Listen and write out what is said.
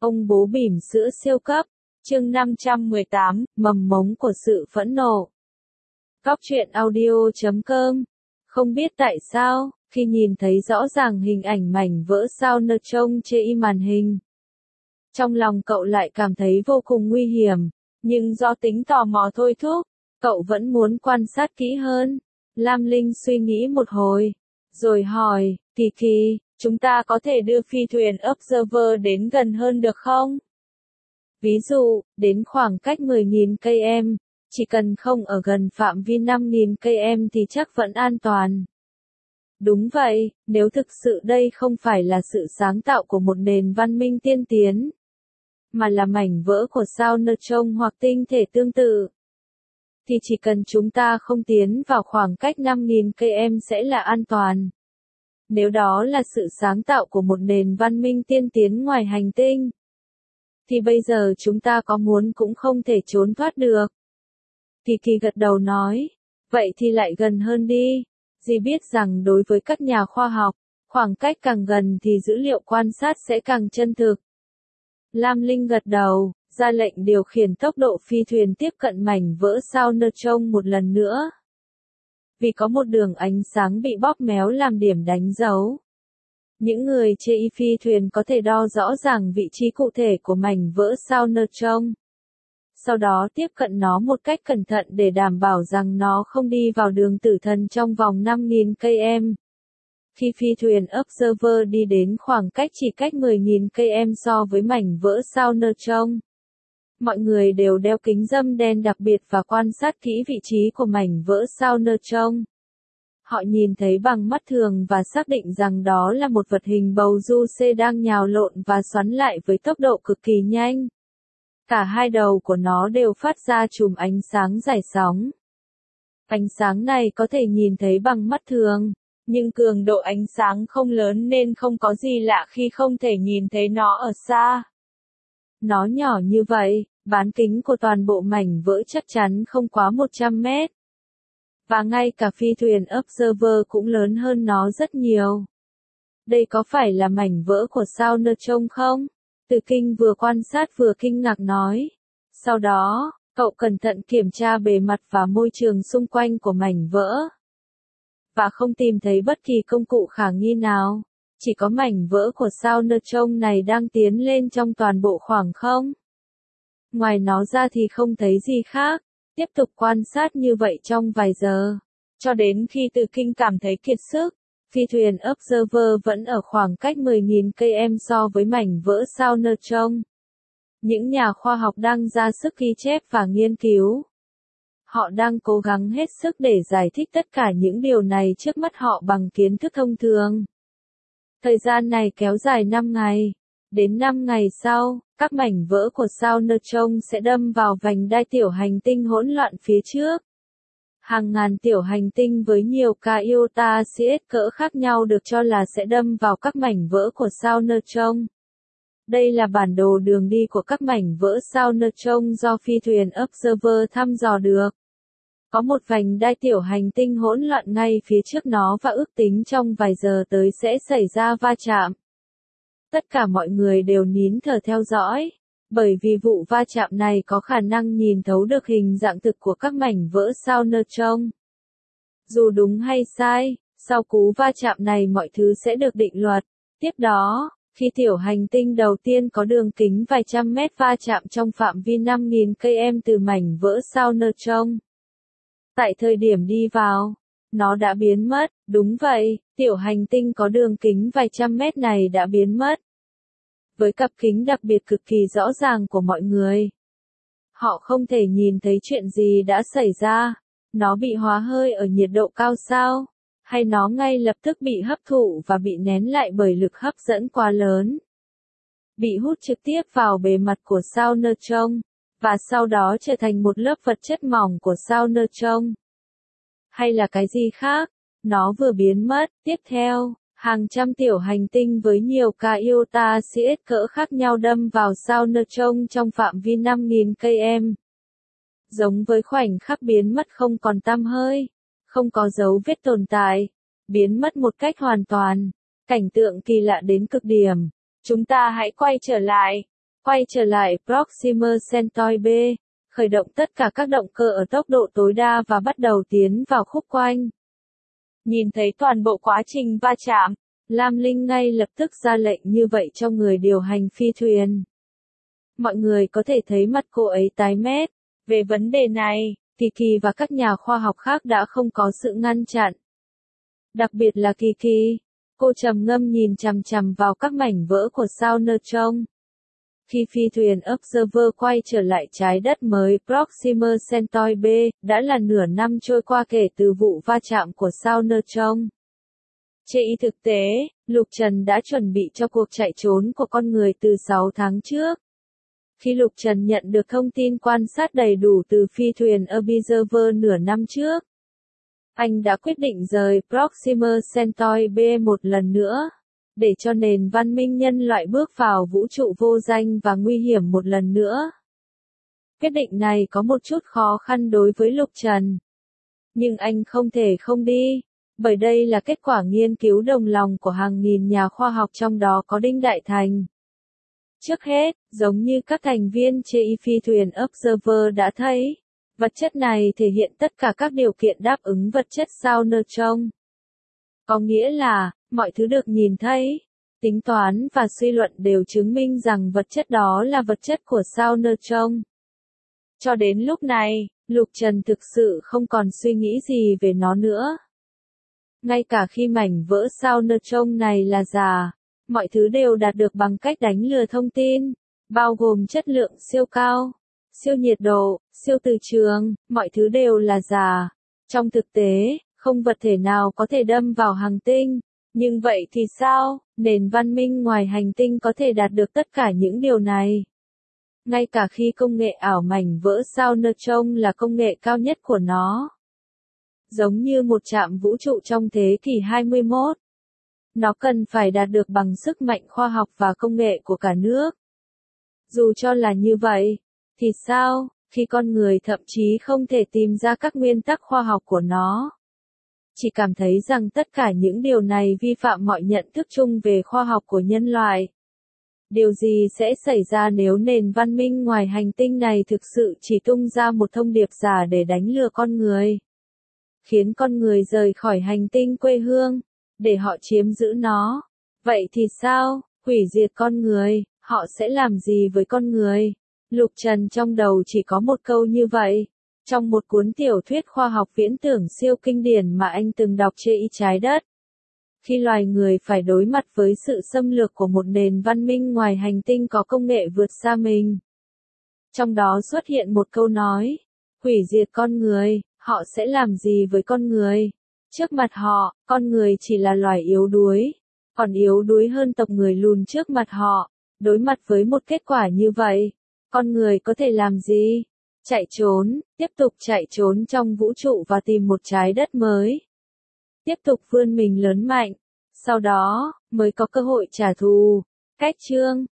Ông bố bỉm sữa siêu cấp, chương 518, mầm mống của sự phẫn nộ. Góc truyện audio.com. Không biết tại sao, khi nhìn thấy rõ ràng hình ảnh mảnh vỡ sao nơ trông trên màn hình, trong lòng cậu lại cảm thấy vô cùng nguy hiểm, nhưng do tính tò mò thôi thúc, cậu vẫn muốn quan sát kỹ hơn. Lam Linh suy nghĩ một hồi, rồi hỏi, Kỳ Kỳ, chúng ta có thể đưa phi thuyền Observer đến gần hơn được không? Ví dụ, đến khoảng cách 10.000 km, chỉ cần không ở gần phạm vi 5.000 km thì chắc vẫn an toàn. Đúng vậy, nếu thực sự đây không phải là sự sáng tạo của một nền văn minh tiên tiến, mà là mảnh vỡ của sao neutron hoặc tinh thể tương tự, thì chỉ cần chúng ta không tiến vào khoảng cách 5.000 km sẽ là an toàn. Nếu đó là sự sáng tạo của một nền văn minh tiên tiến ngoài hành tinh, thì bây giờ chúng ta có muốn cũng không thể trốn thoát được. Kỳ Kỳ gật đầu nói, vậy thì lại gần hơn đi. Dì biết rằng đối với các nhà khoa học, khoảng cách càng gần thì dữ liệu quan sát sẽ càng chân thực. Lam Linh gật đầu, ra lệnh điều khiển tốc độ phi thuyền tiếp cận mảnh vỡ sao neutron một lần nữa. Vì có một đường ánh sáng bị bóp méo làm điểm đánh dấu, những người trên phi thuyền có thể đo rõ ràng vị trí cụ thể của mảnh vỡ sao neutron. Sau đó tiếp cận nó một cách cẩn thận để đảm bảo rằng nó không đi vào đường tử thần trong vòng 5.000 km. Khi phi thuyền Observer đi đến khoảng cách chỉ cách 10.000 km so với mảnh vỡ sao neutron, mọi người đều đeo kính râm đen đặc biệt và quan sát kỹ vị trí của mảnh vỡ sao neutron. Họ nhìn thấy bằng mắt thường và xác định rằng đó là một vật hình bầu du C đang nhào lộn và xoắn lại với tốc độ cực kỳ nhanh. Cả hai đầu của nó đều phát ra chùm ánh sáng rải sóng. Ánh sáng này có thể nhìn thấy bằng mắt thường, nhưng cường độ ánh sáng không lớn nên không có gì lạ khi không thể nhìn thấy nó ở xa. Nó nhỏ như vậy, bán kính của toàn bộ mảnh vỡ chắc chắn không quá 100 mét. Và ngay cả phi thuyền Observer cũng lớn hơn nó rất nhiều. Đây có phải là mảnh vỡ của sao neutron không? Từ Kinh vừa quan sát vừa kinh ngạc nói. Sau đó, cậu cẩn thận kiểm tra bề mặt và môi trường xung quanh của mảnh vỡ. Và không tìm thấy bất kỳ công cụ khả nghi nào. Chỉ có mảnh vỡ của sao neutron này đang tiến lên trong toàn bộ khoảng không. Ngoài nó ra thì không thấy gì khác. Tiếp tục quan sát như vậy trong vài giờ, cho đến khi Từ Kinh cảm thấy kiệt sức, phi thuyền Observer vẫn ở khoảng cách 10.000 km so với mảnh vỡ sao neutron. Những nhà khoa học đang ra sức ghi chép và nghiên cứu. Họ đang cố gắng hết sức để giải thích tất cả những điều này trước mắt họ bằng kiến thức thông thường. Thời gian này kéo dài 5 ngày. Đến 5 ngày sau, các mảnh vỡ của sao neutron sẽ đâm vào vành đai tiểu hành tinh hỗn loạn phía trước. Hàng ngàn tiểu hành tinh với nhiều ca iota CS cỡ khác nhau được cho là sẽ đâm vào các mảnh vỡ của sao neutron. Đây là bản đồ đường đi của các mảnh vỡ sao neutron do phi thuyền Observer thăm dò được. Có một vành đai tiểu hành tinh hỗn loạn ngay phía trước nó và ước tính trong vài giờ tới sẽ xảy ra va chạm. Tất cả mọi người đều nín thở theo dõi, bởi vì vụ va chạm này có khả năng nhìn thấu được hình dạng thực của các mảnh vỡ sao neutron. Dù đúng hay sai, sau cú va chạm này mọi thứ sẽ được định luật. Tiếp đó, khi tiểu hành tinh đầu tiên có đường kính vài trăm mét va chạm trong phạm vi 5.000 km từ mảnh vỡ sao neutron. Tại thời điểm đi vào, nó đã biến mất. Đúng vậy, tiểu hành tinh có đường kính vài trăm mét này đã biến mất. Với cặp kính đặc biệt cực kỳ rõ ràng của mọi người, họ không thể nhìn thấy chuyện gì đã xảy ra. Nó bị hóa hơi ở nhiệt độ cao sao? Hay nó ngay lập tức bị hấp thụ và bị nén lại bởi lực hấp dẫn quá lớn? Bị hút trực tiếp vào bề mặt của sao neutron, và sau đó trở thành một lớp vật chất mỏng của sao neutron? Hay là cái gì khác? Nó vừa biến mất, tiếp theo, hàng trăm tiểu hành tinh với nhiều ca iota CS cỡ khác nhau đâm vào sao neutron trong phạm vi 5.000 km. Giống với khoảnh khắc biến mất không còn tăm hơi, không có dấu vết tồn tại, biến mất một cách hoàn toàn. Cảnh tượng kỳ lạ đến cực điểm. Chúng ta hãy quay trở lại. Quay trở lại Proxima Centauri B, khởi động tất cả các động cơ ở tốc độ tối đa và bắt đầu tiến vào khúc quanh. Nhìn thấy toàn bộ quá trình va chạm, Lam Linh ngay lập tức ra lệnh như vậy cho người điều hành phi thuyền. Mọi người có thể thấy mặt cô ấy tái mét. Về vấn đề này, Kiki và các nhà khoa học khác đã không có sự ngăn chặn. Đặc biệt là Kiki, cô trầm ngâm nhìn chằm chằm vào các mảnh vỡ của sao neutron. Khi phi thuyền Observer quay trở lại trái đất mới Proxima Centauri B, đã là nửa năm trôi qua kể từ vụ va chạm của sao neutron. Trên thực tế, Lục Trần đã chuẩn bị cho cuộc chạy trốn của con người từ 6 tháng trước. Khi Lục Trần nhận được thông tin quan sát đầy đủ từ phi thuyền Observer nửa năm trước, anh đã quyết định rời Proxima Centauri B một lần nữa, để cho nền văn minh nhân loại bước vào vũ trụ vô danh và nguy hiểm một lần nữa. Quyết định này có một chút khó khăn đối với Lục Trần. Nhưng anh không thể không đi, bởi đây là kết quả nghiên cứu đồng lòng của hàng nghìn nhà khoa học trong đó có Đinh Đại Thành. Trước hết, giống như các thành viên trên phi thuyền Observer đã thấy, vật chất này thể hiện tất cả các điều kiện đáp ứng vật chất sao neutron. Có nghĩa là, mọi thứ được nhìn thấy, tính toán và suy luận đều chứng minh rằng vật chất đó là vật chất của sao neutron. Cho đến lúc này, Lục Trần thực sự không còn suy nghĩ gì về nó nữa. Ngay cả khi mảnh vỡ sao neutron này là giả, mọi thứ đều đạt được bằng cách đánh lừa thông tin, bao gồm chất lượng siêu cao, siêu nhiệt độ, siêu từ trường, mọi thứ đều là giả. Trong thực tế, không vật thể nào có thể đâm vào hành tinh. Nhưng vậy thì sao, nền văn minh ngoài hành tinh có thể đạt được tất cả những điều này? Ngay cả khi công nghệ ảo mảnh vỡ sao neutron là công nghệ cao nhất của nó. Giống như một trạm vũ trụ trong thế kỷ 21. Nó cần phải đạt được bằng sức mạnh khoa học và công nghệ của cả nước. Dù cho là như vậy, thì sao, khi con người thậm chí không thể tìm ra các nguyên tắc khoa học của nó? Chỉ cảm thấy rằng tất cả những điều này vi phạm mọi nhận thức chung về khoa học của nhân loại. Điều gì sẽ xảy ra nếu nền văn minh ngoài hành tinh này thực sự chỉ tung ra một thông điệp giả để đánh lừa con người? Khiến con người rời khỏi hành tinh quê hương, để họ chiếm giữ nó. Vậy thì sao, hủy diệt con người, họ sẽ làm gì với con người? Lục Trần trong đầu chỉ có một câu như vậy. Trong một cuốn tiểu thuyết khoa học viễn tưởng siêu kinh điển mà anh từng đọc trên trái đất. Khi loài người phải đối mặt với sự xâm lược của một nền văn minh ngoài hành tinh có công nghệ vượt xa mình. Trong đó xuất hiện một câu nói, hủy diệt con người, họ sẽ làm gì với con người? Trước mặt họ, con người chỉ là loài yếu đuối, còn yếu đuối hơn tộc người lùn trước mặt họ. Đối mặt với một kết quả như vậy, con người có thể làm gì? Chạy trốn, tiếp tục chạy trốn trong vũ trụ và tìm một trái đất mới. Tiếp tục vươn mình lớn mạnh, sau đó, mới có cơ hội trả thù. Cách chương